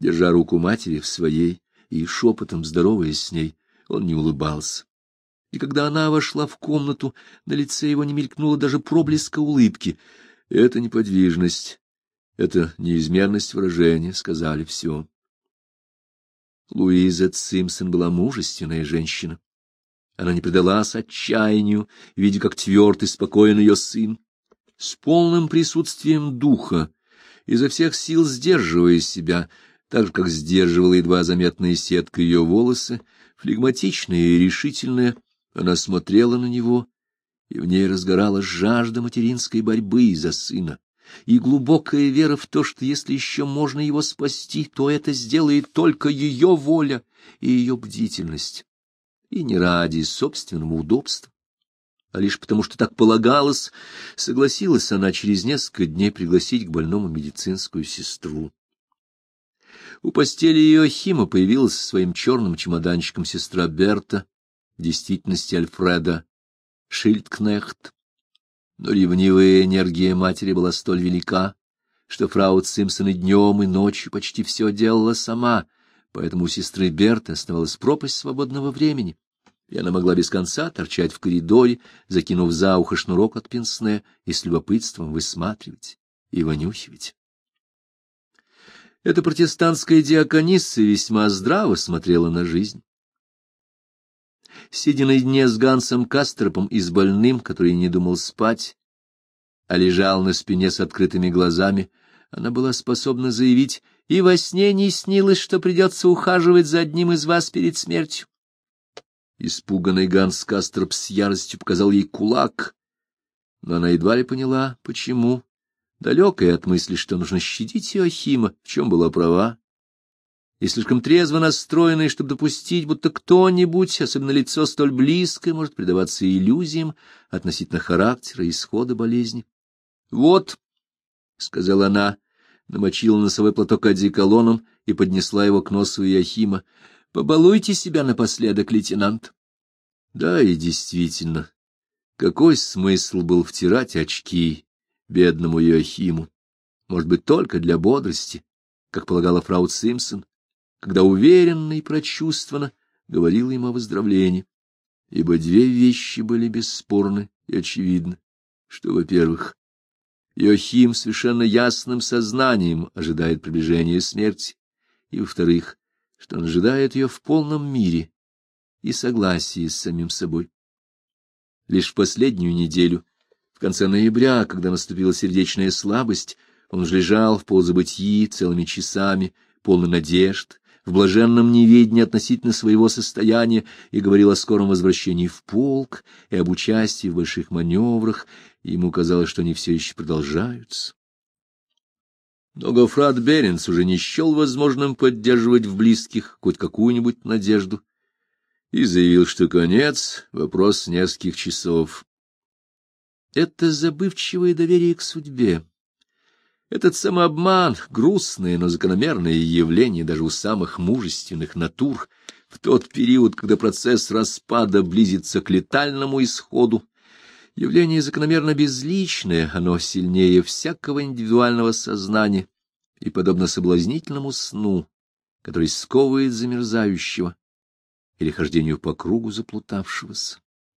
Держа руку матери в своей и шепотом здороваясь с ней, он не улыбался. И когда она вошла в комнату, на лице его не мелькнуло даже проблеска улыбки. Эта неподвижность, эта неизменность выражения сказали все. Луиза Симпсон была мужественная женщина. Она не предалась отчаянию, видя, как тверд и спокоен ее сын. С полным присутствием духа, изо всех сил сдерживая себя, так же, как сдерживала едва заметная сетка ее волосы, флегматичная и решительная, она смотрела на него, и в ней разгоралась жажда материнской борьбы за сына, и глубокая вера в то, что если еще можно его спасти, то это сделает только ее воля и ее бдительность, и не ради собственного удобства, а лишь потому, что так полагалось, согласилась она через несколько дней пригласить к больному медицинскую сестру. У постели Иоахима появилась со своим черным чемоданчиком сестра Берта, в действительности Альфреда Шильдкнехт. Но ревнивая энергия матери была столь велика, что фрау Симпсон и днем, и ночью почти все делала сама, поэтому у сестры Берты оставалась пропасть свободного времени, и она могла без конца торчать в коридоре, закинув за ухо шнурок от пенсне и с любопытством высматривать и вонюхивать. Эта протестантская диаконисса весьма здраво смотрела на жизнь. Сидя наедине с Гансом Кастропом и с больным, который не думал спать, а лежал на спине с открытыми глазами, она была способна заявить: «И во сне не снилось, что придется ухаживать за одним из вас перед смертью». Испуганный Ганс Кастроп с яростью показал ей кулак, но она едва ли поняла, почему. Далекая от мысли, что нужно щадить Иоахима, в чем была права, и слишком трезво настроенная, чтобы допустить, будто кто-нибудь, особенно лицо столь близкое, может предаваться иллюзиям относительно характера и исхода болезни. — Вот, — сказала она, намочила носовой платок одеколоном и поднесла его к носу Иоахима. — Побалуйте себя напоследок, лейтенант. Да, и действительно, какой смысл был втирать очки бедному Иоахиму? Может быть, только для бодрости, как полагала фрау Симпсон, когда уверенно и прочувствованно говорила ему о выздоровлении. Ибо две вещи были бесспорны и очевидны, что, во-первых, Иоахим совершенно ясным сознанием ожидает приближения смерти, и, во-вторых, что он ожидает ее в полном мире и согласии с самим собой. Лишь в последнюю неделю, в конце ноября, когда наступила сердечная слабость, он уже лежал в полузабытии целыми часами, полный надежд, в блаженном неведении относительно своего состояния, и говорил о скором возвращении в полк и об участии в больших маневрах, и ему казалось, что они все еще продолжаются. Но Гоффрат Беренс уже не счел возможным поддерживать в близких хоть какую-нибудь надежду и заявил, что конец — вопрос нескольких часов. Это забывчивое доверие к судьбе, этот самообман, грустное, но закономерное явление даже у самых мужественных натур, в тот период, когда процесс распада близится к летальному исходу, явление закономерно безличное, оно сильнее всякого индивидуального сознания и подобно соблазнительному сну, который сковывает замерзающего или хождению по кругу заплутавшегося.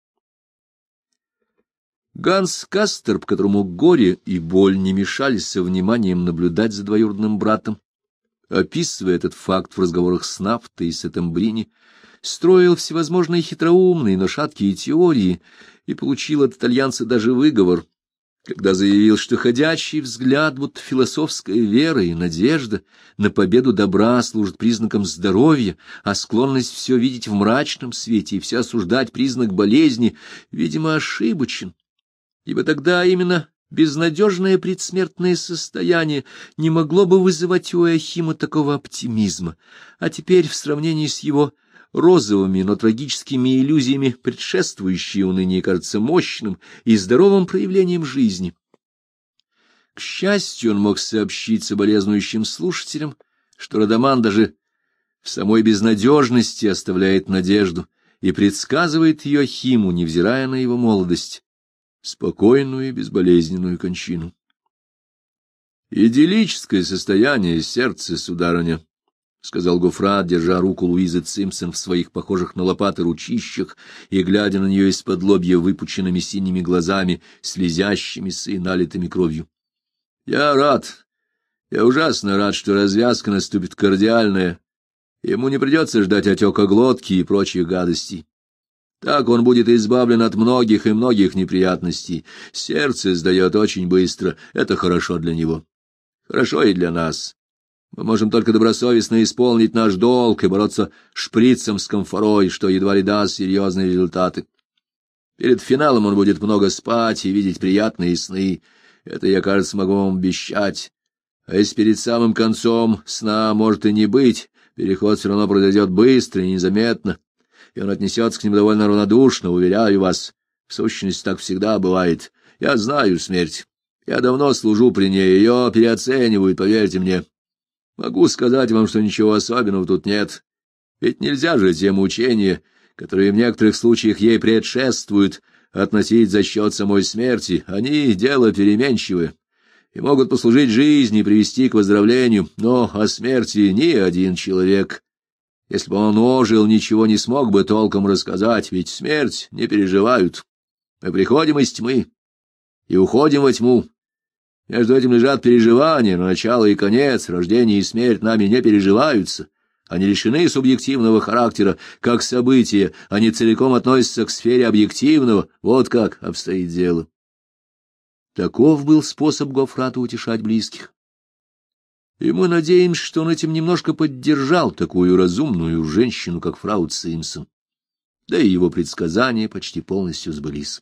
Ганс Кастерп, которому горе и боль не мешали со вниманием наблюдать за двоюродным братом, описывая этот факт в разговорах с Нафтой и Сеттембрини, строил всевозможные хитроумные, но шаткие теории и получил от итальянца даже выговор, когда заявил, что ходячий взгляд, будто философская вера и надежда на победу добра служат признаком здоровья, а склонность все видеть в мрачном свете и все осуждать признак болезни, видимо, ошибочен. Ибо тогда именно безнадежное предсмертное состояние не могло бы вызывать у Иоахима такого оптимизма, а теперь в сравнении с его розовыми, но трагическими иллюзиями предшествующее уныние кажется мощным и здоровым проявлением жизни. К счастью, он мог сообщить соболезнующим слушателям, что Радаман даже в самой безнадежности оставляет надежду и предсказывает Иоахиму, невзирая на его молодость, спокойную и безболезненную кончину. Идиллическое состояние сердца, сударыня, сказал Гоффрат, держа руку Луизы Цимпсон в своих похожих на лопаты ручищах и глядя на нее из-под лобья выпученными синими глазами, слезящимися и налитыми кровью. — Я ужасно рад, что развязка наступит кардиальная. Ему не придется ждать отека глотки и прочих гадостей. Так он будет избавлен от многих и многих неприятностей. Сердце сдает очень быстро, это хорошо для него. Хорошо и для нас. Мы можем только добросовестно исполнить наш долг и бороться шприцем с камфорой, что едва ли даст серьезные результаты. Перед финалом он будет много спать и видеть приятные сны. Это я, кажется, могу вам обещать. А если перед самым концом сна может и не быть, переход все равно произойдет быстро и незаметно, и он отнесется к ним довольно равнодушно, уверяю вас. В сущности, так всегда бывает. Я знаю смерть. Я давно служу при ней, ее переоценивают, поверьте мне. Могу сказать вам, что ничего особенного тут нет. Ведь нельзя же те мучения, которые в некоторых случаях ей предшествуют, относить за счет самой смерти. Они — дело переменчивое и могут послужить жизни и привести к выздоровлению, но о смерти ни один человек, если бы он ожил, ничего не смог бы толком рассказать, ведь смерть не переживают. Мы приходим из тьмы и уходим во тьму. Между этим лежат переживания, но начало и конец, рождение и смерть нами не переживаются. Они лишены субъективного характера, как события, они целиком относятся к сфере объективного. Вот как обстоит дело. Таков был способ Гоффрата утешать близких. И мы надеемся, что он этим немножко поддержал такую разумную женщину, как фрау Цимпсон. Да и его предсказания почти полностью сбылись.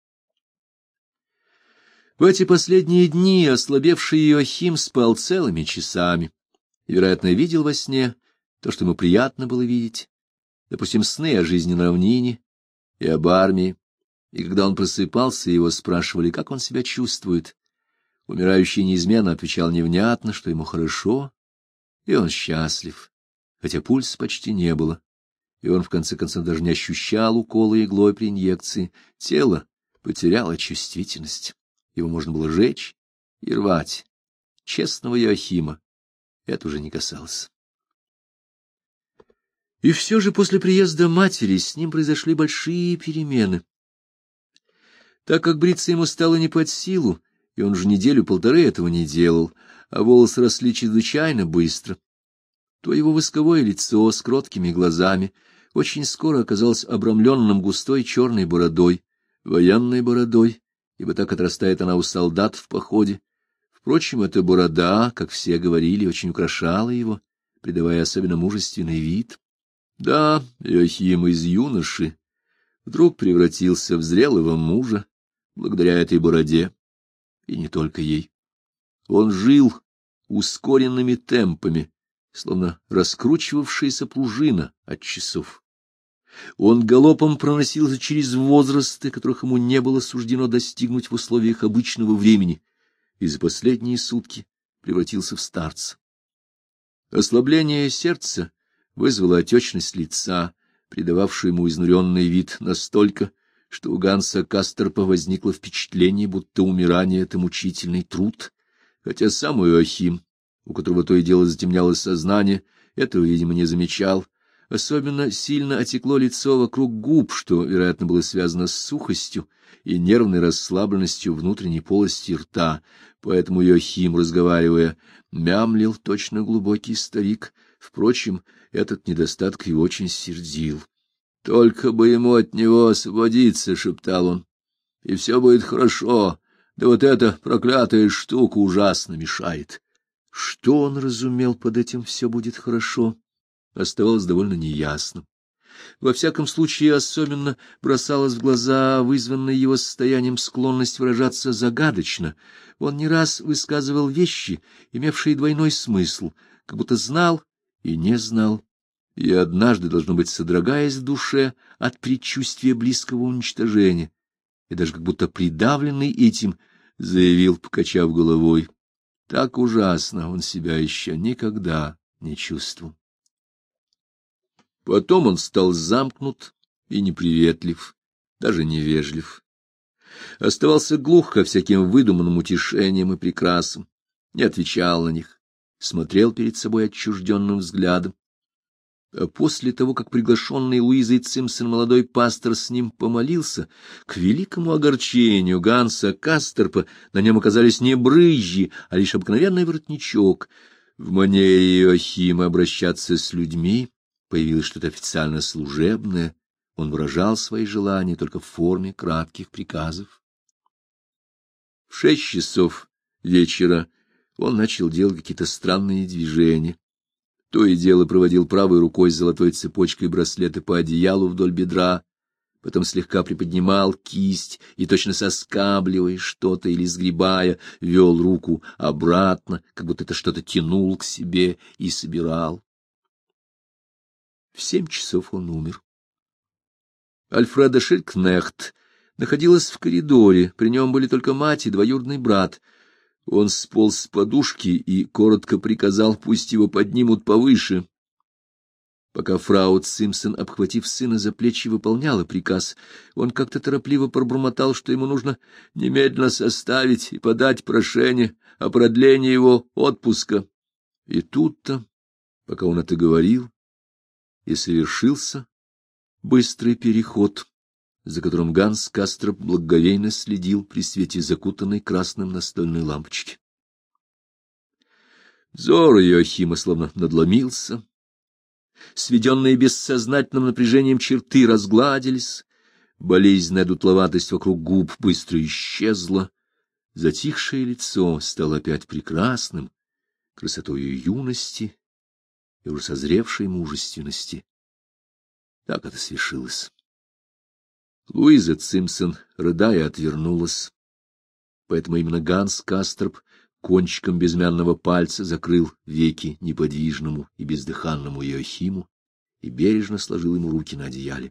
В эти последние дни ослабевший Иоахим спал целыми часами и, вероятно, видел во сне то, что ему приятно было видеть, допустим, сны о жизни на равнине и об армии, и когда он просыпался, его спрашивали, как он себя чувствует. Умирающий неизменно отвечал невнятно, что ему хорошо, и он счастлив, хотя пульса почти не было, и он, в конце концов, даже не ощущал укола иглой при инъекции, тело потеряло чувствительность. Его можно было жечь и рвать. Честного Иоахима это уже не касалось. И все же после приезда матери с ним произошли большие перемены. Так как бриться ему стало не под силу, и он уже неделю-полторы этого не делал, а волосы росли чрезвычайно быстро, то его восковое лицо с кроткими глазами очень скоро оказалось обрамленным густой черной бородой, военной бородой, ибо так отрастает она у солдат в походе. Впрочем, эта борода, как все говорили, очень украшала его, придавая особенно мужественный вид. Да, Иоахим из юноши вдруг превратился в зрелого мужа, благодаря этой бороде, и не только ей. Он жил ускоренными темпами, словно раскручивавшаяся пружина от часов. Он галопом проносился через возрасты, которых ему не было суждено достигнуть в условиях обычного времени, и за последние сутки превратился в старца. Ослабление сердца вызвало отечность лица, придававшую ему изнуренный вид настолько, что у Ганса Касторпа возникло впечатление, будто умирание — это мучительный труд, хотя сам Иоахим, у которого то и дело затемнялось сознание, этого, видимо, не замечал. Особенно сильно отекло лицо вокруг губ, что, вероятно, было связано с сухостью и нервной расслабленностью внутренней полости рта, поэтому Иоахим, разговаривая, мямлил точно глубокий старик. Впрочем, этот недостаток его очень сердил. «Только бы ему от него освободиться», — шептал он, — «и все будет хорошо, да вот эта проклятая штука ужасно мешает». Что он разумел под этим «все будет хорошо» оставалось довольно неясным. Во всяком случае, особенно бросалась в глаза вызванная его состоянием склонность выражаться загадочно. Он не раз высказывал вещи, имевшие двойной смысл, как будто знал и не знал, и однажды, должно быть, содрогаясь в душе от предчувствия близкого уничтожения, и даже как будто придавленный этим, заявил, покачав головой: так ужасно он себя еще никогда не чувствовал. Потом он стал замкнут и неприветлив, даже невежлив. Оставался глух ко всяким выдуманным утешениям и прикрасам, не отвечал на них, смотрел перед собой отчужденным взглядом. А после того, как приглашенный Луизой Цимпсон молодой пастор с ним помолился, к великому огорчению Ганса Кастерпа на нем оказались не брызжи, а лишь обыкновенный воротничок. В манере Иоахима обращаться с людьми появилось что-то официально служебное. Он выражал свои желания только в форме кратких приказов. В 6 часов вечера он начал делать какие-то странные движения. То и дело проводил правой рукой с золотой цепочкой браслеты по одеялу вдоль бедра, потом слегка приподнимал кисть и, точно соскабливая что-то или сгребая, вел руку обратно, как будто это что-то тянул к себе и собирал. В 7 часов он умер. Альфреда Шилькнехт находилась в коридоре, при нем были только мать и двоюродный брат. Он сполз с подушки и коротко приказал, пусть его поднимут повыше. Пока фрау Цимпсон, обхватив сына за плечи, выполняла приказ, он как-то торопливо пробормотал, что ему нужно немедленно составить и подать прошение о продлении его отпуска. И тут-то, пока он это говорил, и совершился быстрый переход, за которым Ганс Кастроп благоговейно следил при свете закутанной красным настольной лампочки. Взор Иоахима словно надломился, сведенные бессознательным напряжением черты разгладились, болезненная дутловатость вокруг губ быстро исчезла, затихшее лицо стало опять прекрасным, красотою юности и уже созревшей мужественности. Так это свершилось. Луиза Цимпсон, рыдая, отвернулась, поэтому именно Ганс Кастроп кончиком безымянного пальца закрыл веки неподвижному и бездыханному Иоахиму и бережно сложил ему руки на одеяле.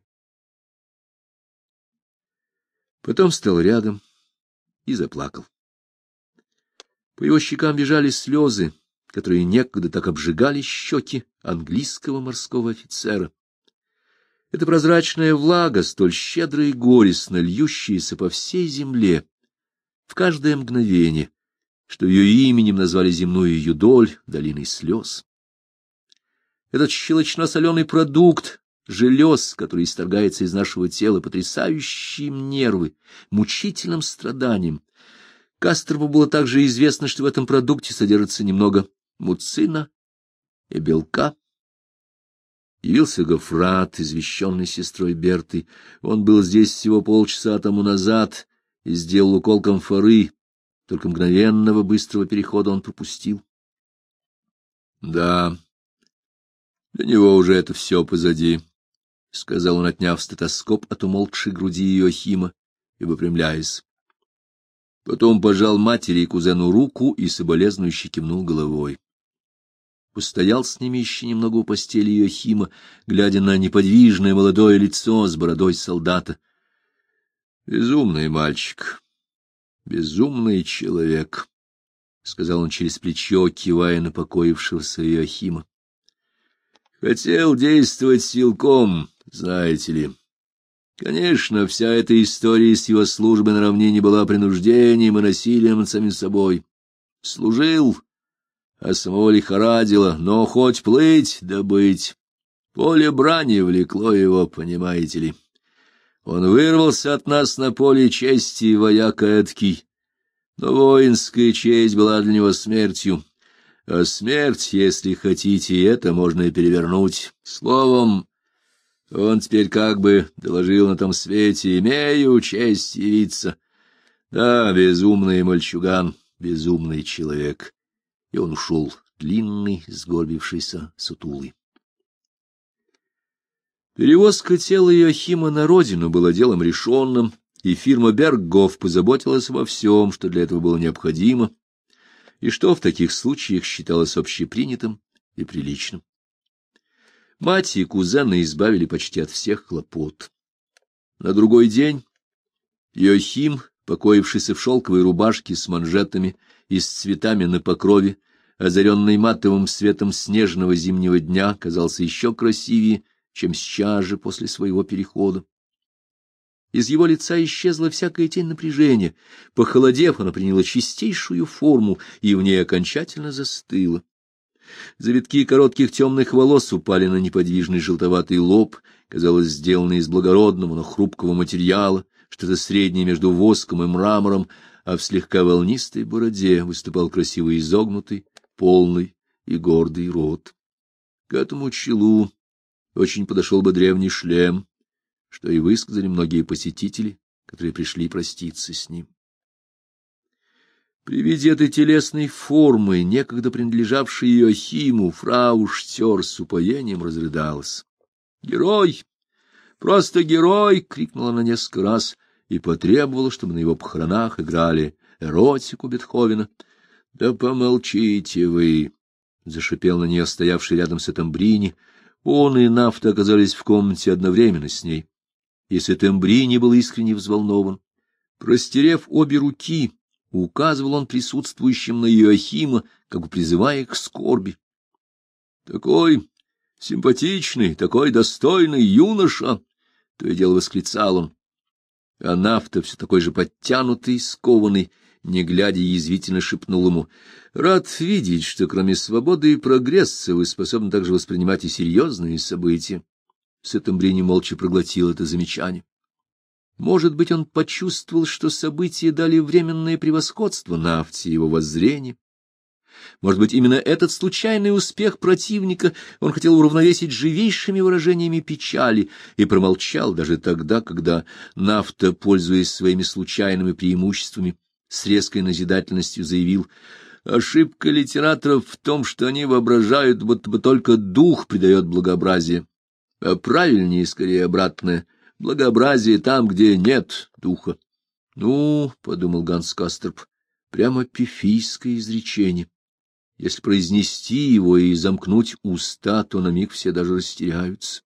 Потом встал рядом и заплакал. По его щекам бежали слезы, которые некогда так обжигали щеки английского морского офицера. Эта прозрачная влага, столь щедро и горестно льющаяся по всей земле, в каждое мгновение, что ее именем назвали земную юдоль, долиной слез. Этот щелочно-соленый продукт желез, который исторгается из нашего тела, потрясающим нервы, мучительным страданием. Кастропу было также известно, что в этом продукте содержится немного муцина и белка. Явился Гоффрат, извещенный сестрой Бертой. Он был здесь всего полчаса тому назад и сделал укол камфоры. Только мгновенного быстрого перехода он пропустил. Да, для него уже это все позади, — сказал он, отняв стетоскоп от умолкшей груди Иоахима и выпрямляясь. Потом пожал матери и кузену руку и соболезнующе кивнул головой. Постоял с ними еще немного у постели Иоахима, глядя на неподвижное молодое лицо с бородой солдата. Безумный мальчик, безумный человек, — сказал он через плечо, кивая на покоившегося Иоахима. Хотел действовать силком, знаете ли. Конечно, вся эта история с его службой на равнине была принуждением и насилием над самим собой. Служил, а самого лихорадило, но хоть плыть да быть. Поле брани влекло его, понимаете ли. Он вырвался от нас на поле чести, вояка эдкий, но воинская честь была для него смертью. А смерть, если хотите, это можно и перевернуть. Словом, он теперь как бы доложил на том свете: имею честь явиться. Да, безумный мальчуган, безумный человек. И он ушел, длинный, сгорбившийся, сутулый. Перевозка тела Иоахима на родину была делом решенным, и фирма Берггоф позаботилась обо всем, что для этого было необходимо, и что в таких случаях считалось общепринятым и приличным. Мать и кузены избавили почти от всех хлопот. На другой день Иоахим, покоившийся в шелковой рубашке с манжетами и с цветами на покрове, озаренный матовым светом снежного зимнего дня, казался еще красивее, чем сейчас же после своего перехода. Из его лица исчезла всякая тень напряжения. Похолодев, она приняла чистейшую форму и в ней окончательно застыла. Завитки коротких темных волос упали на неподвижный желтоватый лоб, казалось, сделанный из благородного, но хрупкого материала, что-то среднее между воском и мрамором, а в слегка волнистой бороде выступал красиво изогнутый, полный и гордый рот. К этому челу очень подошел бы древний шлем, что и высказали многие посетители, которые пришли проститься с ним. При виде этой телесной формы, некогда принадлежавшей Иоахиму, фрау Штер с упоением разрыдалась. «Герой! Просто герой!» — крикнула она несколько раз и потребовала, чтобы на его похоронах играли эротику Бетховена. «Да помолчите вы!» — зашипел на нее стоявший рядом Сеттембрини. Он и Нафта оказались в комнате одновременно с ней. И Сеттембрини был искренне взволнован. Простерев обе руки, указывал он присутствующим на Иоахима, как бы призывая их к скорби. — Такой симпатичный, такой достойный юноша! — то и дело восклицал он. А Нафта, все такой же подтянутый, скованный, не глядя, язвительно шепнул ему: — Рад видеть, что кроме свободы и прогресса вы способны также воспринимать и серьезные события. Сеттембрини молча проглотил это замечание. Может быть, он почувствовал, что события дали временное превосходство Нафте и его воззрению. Может быть, именно этот случайный успех противника он хотел уравновесить живейшими выражениями печали и промолчал даже тогда, когда Нафта, пользуясь своими случайными преимуществами, с резкой назидательностью заявил: «Ошибка литераторов в том, что они воображают, будто бы только дух придает благообразие, а правильнее, скорее, обратное — благообразие там, где нет духа». «Ну, — подумал Ганс Касторп, — прямо пифийское изречение. Если произнести его и замкнуть уста, то на миг все даже растеряются».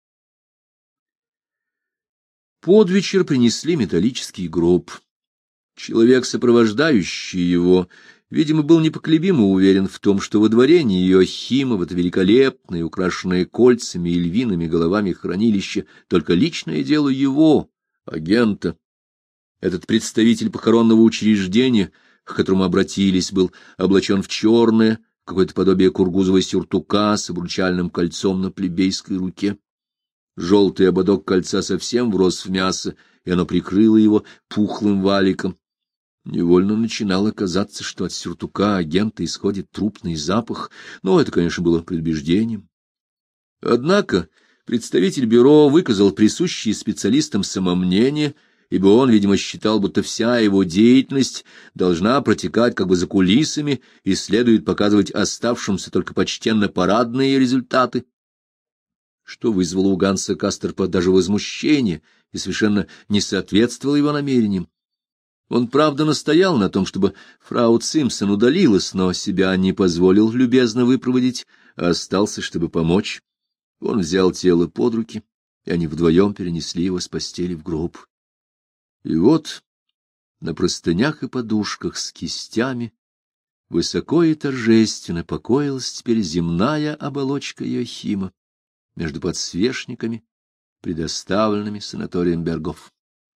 Под вечер принесли металлический гроб. Человек, сопровождающий его, видимо, был непоколебимо уверен в том, что водворение Иоахима в это великолепное, украшенное кольцами и львиными головами хранилище только личное дело его, агента. Этот представитель похоронного учреждения, к которому обратились, был облачен в черное, какое-то подобие кургузового сюртука с обручальным кольцом на плебейской руке. Желтый ободок кольца совсем врос в мясо, и оно прикрыло его пухлым валиком. Невольно начинало казаться, что от сюртука агента исходит трупный запах, но это, конечно, было предубеждением. Однако представитель бюро выказал присущее специалистам самомнение, ибо он, видимо, считал, будто вся его деятельность должна протекать как бы за кулисами и следует показывать оставшимся только почтенно парадные результаты, что вызвало у Ганса Касторпа даже возмущение и совершенно не соответствовало его намерениям. Он, правда, настоял на том, чтобы фрау Цимсон удалилась, но себя не позволил любезно выпроводить, а остался, чтобы помочь. Он взял тело под руки, и они вдвоем перенесли его с постели в гроб. И вот на простынях и подушках с кистями высоко и торжественно покоилась теперь земная оболочка Иоахима между подсвечниками, предоставленными санаторием Бергов.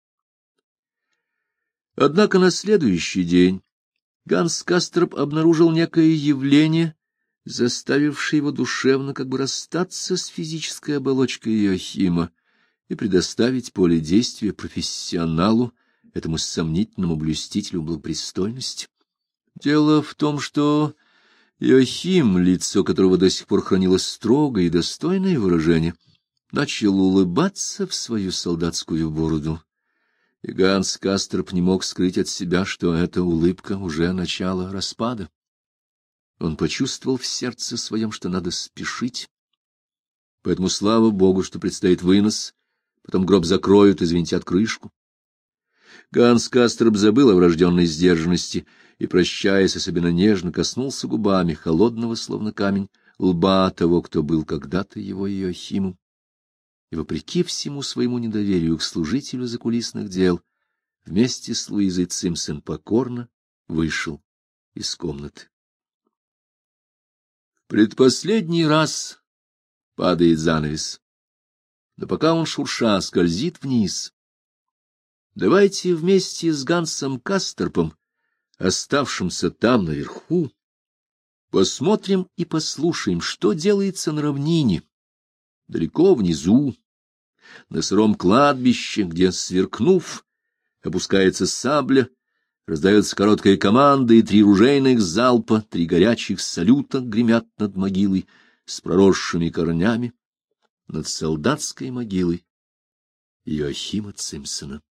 Однако на следующий день Ганс Касторп обнаружил некое явление, заставившее его душевно как бы расстаться с физической оболочкой Иоахима и предоставить поле действия профессионалу, этому сомнительному блюстителю благопристойности. Дело в том, что Иоахим, лицо которого до сих пор хранило строгое и достойное выражение, начал улыбаться в свою солдатскую бороду. И Ганс Касторп не мог скрыть от себя, что эта улыбка уже начало распада. Он почувствовал в сердце своем, что надо спешить. Поэтому слава Богу, что предстоит вынос, потом гроб закроют и звентят крышку. Ганс Касторп забыл о врожденной сдержанности и, прощаясь, особенно нежно коснулся губами холодного, словно камень, лба того, кто был когда-то его Иоахимом. И, вопреки всему своему недоверию к служителю закулисных дел, вместе с Луизой Цимсон покорно вышел из комнаты. Предпоследний раз падает занавес, но пока он шурша скользит вниз, давайте вместе с Гансом Касторпом, оставшимся там наверху, Посмотрим и послушаем, что делается на равнине, далеко внизу, на сыром кладбище, где, сверкнув, опускается сабля, раздается короткая команда, и 3 ружейных залпа, 3 горячих салюта гремят над могилой с проросшими корнями, над солдатской могилой Иоахима Цимсона.